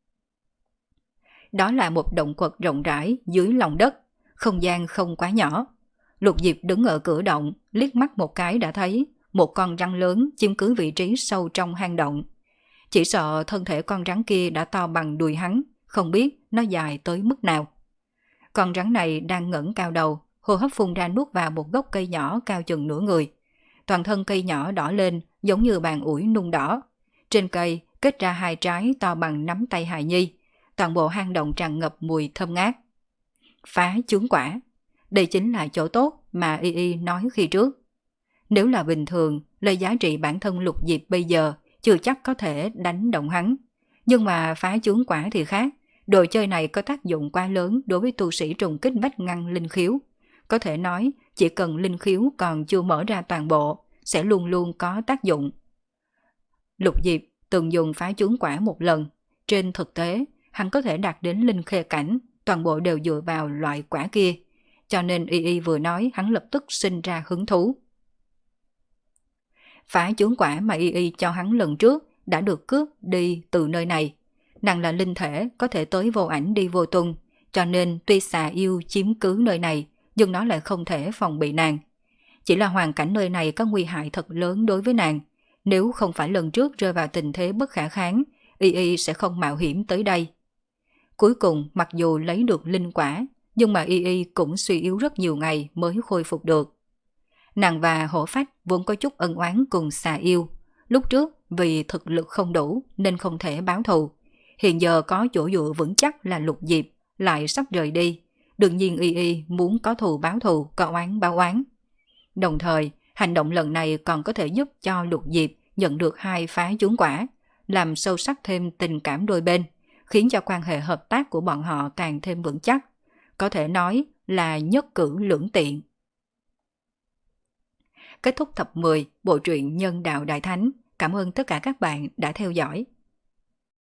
Đó là một động quật rộng rãi dưới lòng đất, không gian không quá nhỏ. Lục Diệp đứng ở cửa động, liếc mắt một cái đã thấy một con rắn lớn chiếm cứ vị trí sâu trong hang động. Chỉ sợ thân thể con rắn kia đã to bằng đùi hắn, không biết nó dài tới mức nào. Con rắn này đang ngẩng cao đầu, hô hấp phun ra nuốt vào một gốc cây nhỏ cao chừng nửa người. toàn thân cây nhỏ đỏ lên giống như bàn ủi nung đỏ. Trên cây kết ra hai trái to bằng nắm tay hài nhi, toàn bộ hang động tràn ngập mùi thơm ngát. Phá chướng quả, đây chính là chỗ tốt mà Y Y nói khi trước. Nếu là bình thường, lời giá trị bản thân Lục Diệp bây giờ chưa chắc có thể đánh động hắn. Nhưng mà phá chướng quả thì khác, đồ chơi này có tác dụng quá lớn đối với tu sĩ trùng kích vách ngăn linh khiếu. Có thể nói, chỉ cần linh khiếu còn chưa mở ra toàn bộ, sẽ luôn luôn có tác dụng. Lục Diệp từng dùng phá chướng quả một lần. Trên thực tế, hắn có thể đạt đến linh khê cảnh, toàn bộ đều dựa vào loại quả kia. Cho nên Y Y vừa nói, hắn lập tức sinh ra hứng thú. Phá chướng quả mà Y Y cho hắn lần trước đã được cướp đi từ nơi này. Nàng là linh thể, có thể tới vô ảnh đi vô tung, cho nên tuy xà yêu chiếm cứ nơi này, nhưng nó lại không thể phòng bị nàng. Chỉ là hoàn cảnh nơi này có nguy hại thật lớn đối với nàng. Nếu không phải lần trước rơi vào tình thế bất khả kháng, Y Y sẽ không mạo hiểm tới đây. Cuối cùng, mặc dù lấy được linh quả, nhưng mà Y Y cũng suy yếu rất nhiều ngày mới khôi phục được. Nàng và Hổ Phách vốn có chút ân oán cùng xà yêu. Lúc trước vì thực lực không đủ nên không thể báo thù. Hiện giờ có chỗ dựa vững chắc là Lục Diệp lại sắp rời đi. Đương nhiên Y Y muốn có thù báo thù, có oán báo oán. Đồng thời, hành động lần này còn có thể giúp cho Lục Diệp nhận được hai phá chướng quả, làm sâu sắc thêm tình cảm đôi bên, khiến cho quan hệ hợp tác của bọn họ càng thêm vững chắc. Có thể nói là nhất cử lưỡng tiện. Kết thúc tập mười bộ truyện Nhân Đạo Đại Thánh. Cảm ơn tất cả các bạn đã theo dõi.